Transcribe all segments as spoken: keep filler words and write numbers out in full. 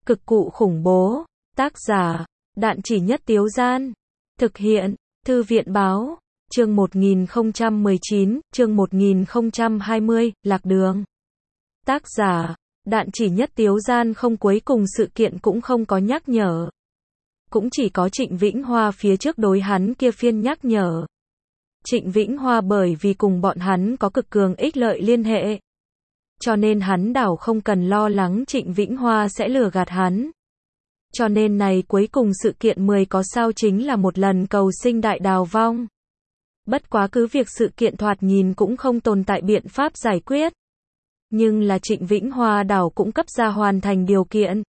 Cực cụ khủng bố. Tác giả, Đạn Chỉ Nhất Tiếu Gian. Thực hiện, Thư viện Báo. Chương một nghìn không trăm mười chín, chương một nghìn không trăm hai mươi, Lạc Đường. Tác giả, Đạn Chỉ Nhất Tiếu Gian. Không, cuối cùng sự kiện cũng không có nhắc nhở. Cũng chỉ có Trịnh Vĩnh Hoa phía trước đối hắn kia phiên nhắc nhở. Trịnh Vĩnh Hoa bởi vì cùng bọn hắn có cực cường ích lợi liên hệ, cho nên hắn đảo không cần lo lắng Trịnh Vĩnh Hoa sẽ lừa gạt hắn. Cho nên này cuối cùng sự kiện mười có sao chính là một lần cầu sinh đại đào vong. Bất quá cứ việc sự kiện thoạt nhìn cũng không tồn tại biện pháp giải quyết. Nhưng là Trịnh Vĩnh Hoa đảo cũng cấp ra hoàn thành điều kiện.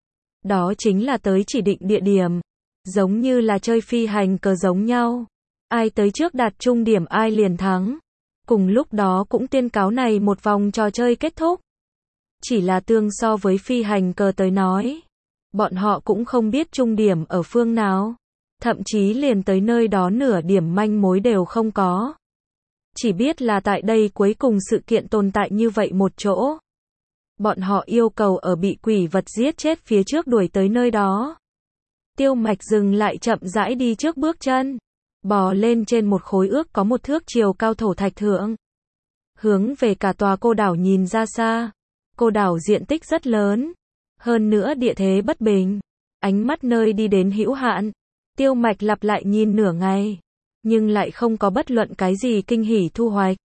Đó chính là tới chỉ định địa điểm. Giống như là chơi phi hành cờ giống nhau. Ai tới trước đạt trung điểm ai liền thắng. Cùng lúc đó cũng tuyên cáo này một vòng trò chơi kết thúc. Chỉ là tương so với phi hành cờ tới nói, bọn họ cũng không biết trung điểm ở phương nào. Thậm chí liền tới nơi đó nửa điểm manh mối đều không có. Chỉ biết là tại đây cuối cùng sự kiện tồn tại như vậy một chỗ. Bọn họ yêu cầu ở bị quỷ vật giết chết phía trước đuổi tới nơi đó. Tiêu Mạch dừng lại chậm rãi đi trước bước chân. Bò lên trên một khối ước có một thước chiều cao thổ thạch thượng. Hướng về cả tòa cô đảo nhìn ra xa. Cô đảo diện tích rất lớn. Hơn nữa địa thế bất bình. Ánh mắt nơi đi đến hữu hạn. Tiêu Mạch lặp lại nhìn nửa ngày. Nhưng lại không có bất luận cái gì kinh hỉ thu hoạch.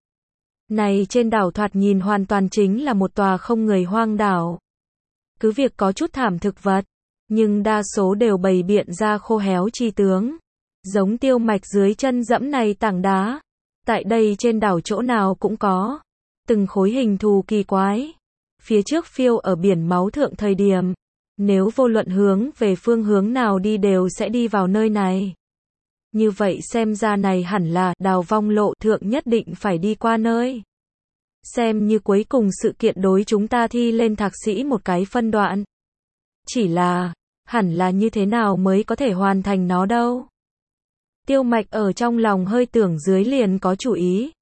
Này trên đảo thoạt nhìn hoàn toàn chính là một tòa không người hoang đảo. Cứ việc có chút thảm thực vật. Nhưng đa số đều bày biện ra khô héo chi tướng. Giống Tiêu Mạch dưới chân dẫm này tảng đá. Tại đây trên đảo chỗ nào cũng có. Từng khối hình thù kỳ quái. Phía trước phiêu ở biển máu thượng thời điểm. Nếu vô luận hướng về phương hướng nào đi đều sẽ đi vào nơi này. Như vậy xem ra này hẳn là đào vong lộ thượng nhất định phải đi qua nơi. Xem như cuối cùng sự kiện đối chúng ta thi lên thạc sĩ một cái phân đoạn. Chỉ là, hẳn là như thế nào mới có thể hoàn thành nó đâu. Tiêu Mạch ở trong lòng hơi tưởng dưới liền có chủ ý.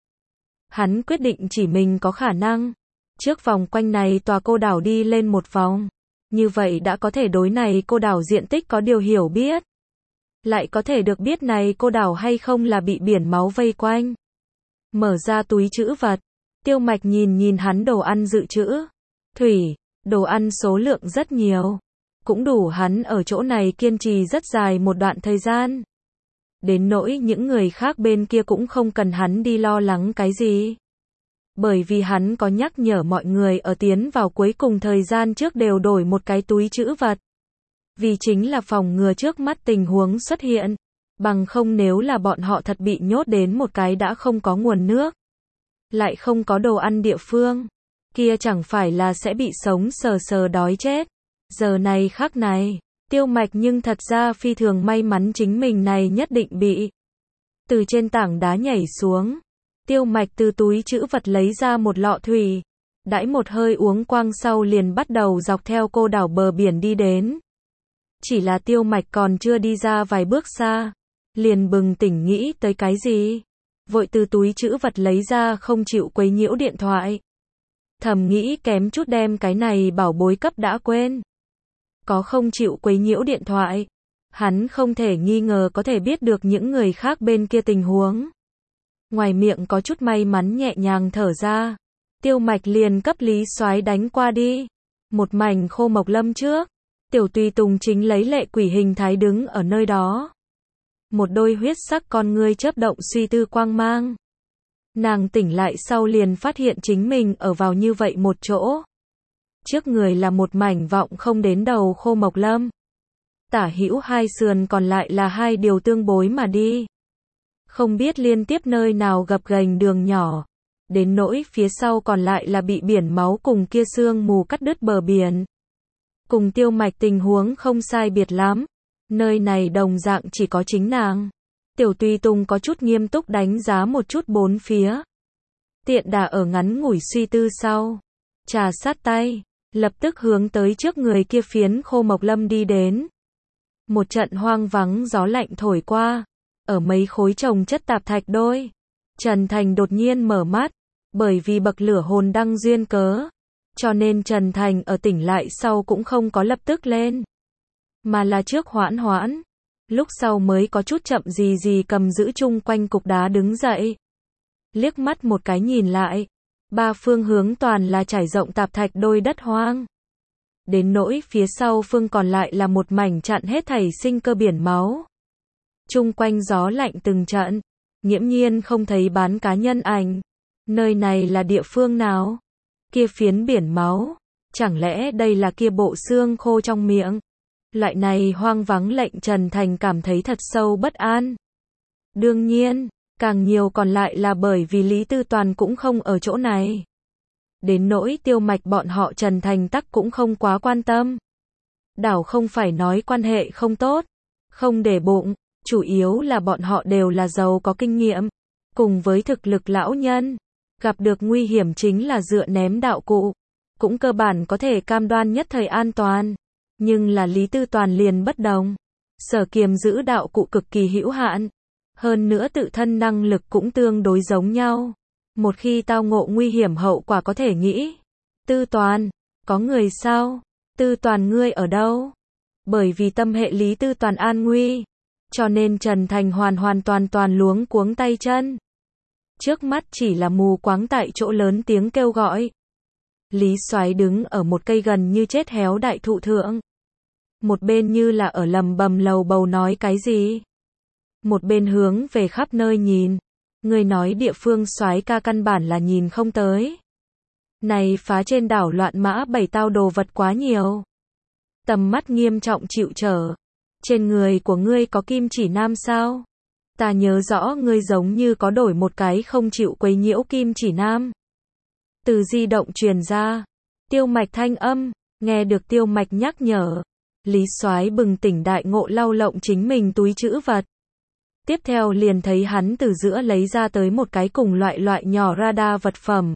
Hắn quyết định chỉ mình có khả năng. Trước vòng quanh này tòa cô đảo đi lên một vòng. Như vậy đã có thể đối này cô đảo diện tích có điều hiểu biết. Lại có thể được biết này cô đảo hay không là bị biển máu vây quanh. Mở ra túi trữ vật. Tiêu Mạch nhìn nhìn hắn đồ ăn dự trữ. Thủy, đồ ăn số lượng rất nhiều. Cũng đủ hắn ở chỗ này kiên trì rất dài một đoạn thời gian. Đến nỗi những người khác bên kia cũng không cần hắn đi lo lắng cái gì. Bởi vì hắn có nhắc nhở mọi người ở tiến vào cuối cùng thời gian trước đều đổi một cái túi trữ vật. Vì chính là phòng ngừa trước mắt tình huống xuất hiện. Bằng không nếu là bọn họ thật bị nhốt đến một cái đã không có nguồn nước. Lại không có đồ ăn địa phương. Kia chẳng phải là sẽ bị sống sờ sờ đói chết. Giờ này khắc này. Tiêu Mạch nhưng thật ra phi thường may mắn chính mình này nhất định bị. Từ trên tảng đá nhảy xuống. Tiêu Mạch từ túi trữ vật lấy ra một lọ thủy. Đãi một hơi uống quang sau liền bắt đầu dọc theo cô đảo bờ biển đi đến. Chỉ là Tiêu Mạch còn chưa đi ra vài bước xa. Liền bừng tỉnh nghĩ tới cái gì. Vội từ túi trữ vật lấy ra không chịu quấy nhiễu điện thoại. Thầm nghĩ kém chút đem cái này bảo bối cấp đã quên. Có không chịu quấy nhiễu điện thoại. Hắn không thể nghi ngờ có thể biết được những người khác bên kia tình huống. Ngoài miệng có chút may mắn nhẹ nhàng thở ra. Tiêu Mạch liền cấp Lý Soái đánh qua đi. Một mảnh khô mộc lâm trước. Tiểu Tùy Tùng chính lấy lệ quỷ hình thái đứng ở nơi đó. Một đôi huyết sắc con ngươi chớp động suy tư quang mang. Nàng tỉnh lại sau liền phát hiện chính mình ở vào như vậy một chỗ. Trước người là một mảnh vọng không đến đầu khô mộc lâm. Tả hữu hai sườn còn lại là hai điều tương bối mà đi. Không biết liên tiếp nơi nào gập ghềnh đường nhỏ. Đến nỗi phía sau còn lại là bị biển máu cùng kia sương mù cắt đứt bờ biển. Cùng Tiêu Mạch tình huống không sai biệt lắm. Nơi này đồng dạng chỉ có chính nàng. Tiểu Tùy Tùng có chút nghiêm túc đánh giá một chút bốn phía. Tiện đà ở ngắn ngủi suy tư sau. Trà sát tay. Lập tức hướng tới trước người kia phiến khô mộc lâm đi đến. Một trận hoang vắng gió lạnh thổi qua. Ở mấy khối trồng chất tạp thạch đôi. Trần Thành đột nhiên mở mắt. Bởi vì bậc lửa hồn đăng duyên cớ. Cho nên Trần Thành ở tỉnh lại sau cũng không có lập tức lên, mà là trước hoãn hoãn, lúc sau mới có chút chậm gì gì cầm giữ chung quanh cục đá đứng dậy. Liếc mắt một cái nhìn lại, ba phương hướng toàn là trải rộng tạp thạch đôi đất hoang. Đến nỗi phía sau phương còn lại là một mảnh chặn hết thảy sinh cơ biển máu. Chung quanh gió lạnh từng trận, nghiễm nhiên không thấy bán cá nhân ảnh. Nơi này là địa phương nào? Kia phiến biển máu, chẳng lẽ đây là kia bộ xương khô trong miệng? Loại này hoang vắng lệnh Trần Thành cảm thấy thật sâu bất an. Đương nhiên, càng nhiều còn lại là bởi vì Lý Tư Toàn cũng không ở chỗ này. Đến nỗi Tiêu Mạch bọn họ Trần Thành tắc cũng không quá quan tâm. Đảo không phải nói quan hệ không tốt, không để bụng, chủ yếu là bọn họ đều là giàu có kinh nghiệm, cùng với thực lực lão nhân, gặp được nguy hiểm chính là dựa ném đạo cụ, cũng cơ bản có thể cam đoan nhất thời an toàn. Nhưng là Lý Tư Toàn liền bất đồng, sở kiềm giữ đạo cụ cực kỳ hữu hạn, hơn nữa tự thân năng lực cũng tương đối giống nhau. Một khi tao ngộ nguy hiểm hậu quả có thể nghĩ. Tư Toàn, có người sao? Tư Toàn ngươi ở đâu? Bởi vì tâm hệ Lý Tư Toàn an nguy, cho nên Trần Thành hoàn hoàn toàn toàn luống cuống tay chân. Trước mắt chỉ là mù quáng tại chỗ lớn tiếng kêu gọi. Lý Soái đứng ở một cây gần như chết héo đại thụ thượng. Một bên như là ở lầm bầm lầu bầu nói cái gì. Một bên hướng về khắp nơi nhìn. Người nói địa phương soái ca căn bản là nhìn không tới. Này phá trên đảo loạn mã bảy tao đồ vật quá nhiều. Tầm mắt nghiêm trọng chịu trở. Trên người của ngươi có kim chỉ nam sao? Ta nhớ rõ ngươi giống như có đổi một cái không chịu quấy nhiễu kim chỉ nam. Từ di động truyền ra. Tiêu Mạch thanh âm, nghe được Tiêu Mạch nhắc nhở. Lý Soái bừng tỉnh đại ngộ lau lộng chính mình túi trữ vật. Tiếp theo liền thấy hắn từ giữa lấy ra tới một cái cùng loại loại nhỏ radar vật phẩm.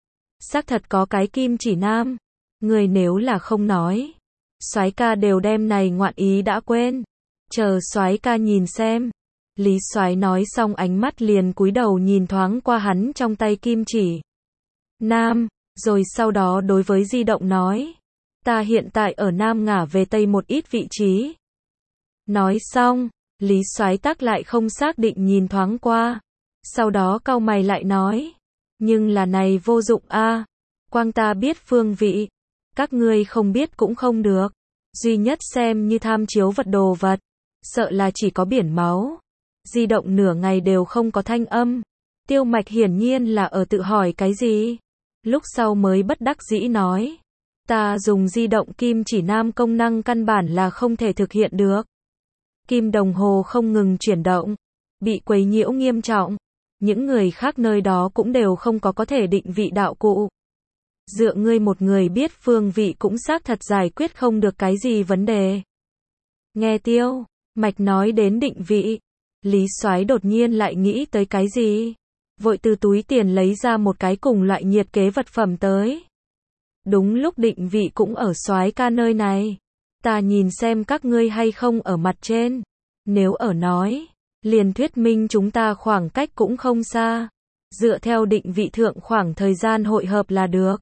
Xác thật có cái kim chỉ nam. Người nếu là không nói, soái ca đều đem này ngoạn ý đã quên. Chờ soái ca nhìn xem. Lý Soái nói xong ánh mắt liền cúi đầu nhìn thoáng qua hắn trong tay kim chỉ nam, rồi sau đó đối với di động nói. Ta hiện tại ở Nam ngả về Tây một ít vị trí. Nói xong, Lý Soái tắc lại không xác định nhìn thoáng qua. Sau đó cau mày lại nói. Nhưng là này vô dụng a, quang ta biết phương vị. Các ngươi không biết cũng không được. Duy nhất xem như tham chiếu vật đồ vật. Sợ là chỉ có biển máu. Di động nửa ngày đều không có thanh âm. Tiêu Mạch hiển nhiên là ở tự hỏi cái gì. Lúc sau mới bất đắc dĩ nói. Ta dùng di động kim chỉ nam công năng căn bản là không thể thực hiện được. Kim đồng hồ không ngừng chuyển động, bị quấy nhiễu nghiêm trọng. Những người khác nơi đó cũng đều không có có thể định vị đạo cụ. Dựa ngươi một người biết phương vị cũng xác thật giải quyết không được cái gì vấn đề. Nghe Tiêu Mạch nói đến định vị, Lý Soái đột nhiên lại nghĩ tới cái gì. Vội từ túi tiền lấy ra một cái cùng loại nhiệt kế vật phẩm tới. Đúng lúc định vị cũng ở soái ca nơi này. Ta nhìn xem các ngươi hay không ở mặt trên. Nếu ở nói, liền thuyết minh chúng ta khoảng cách cũng không xa. Dựa theo định vị thượng khoảng thời gian hội hợp là được.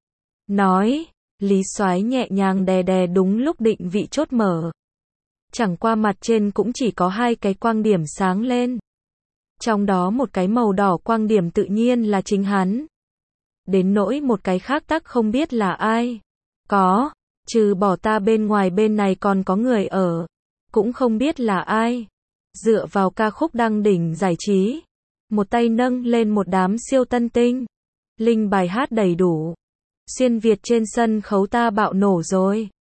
Nói, Lý Soái nhẹ nhàng đè đè đúng lúc định vị chốt mở. Chẳng qua mặt trên cũng chỉ có hai cái quang điểm sáng lên. Trong đó một cái màu đỏ quang điểm tự nhiên là chính hắn. Đến nỗi một cái khác tắc không biết là ai. Có, trừ bỏ ta bên ngoài bên này còn có người ở. Cũng không biết là ai. Dựa vào ca khúc đăng đỉnh giải trí. Một tay nâng lên một đám siêu tân tinh. Linh bài hát đầy đủ. Xuyên Việt trên sân khấu ta bạo nổ rồi.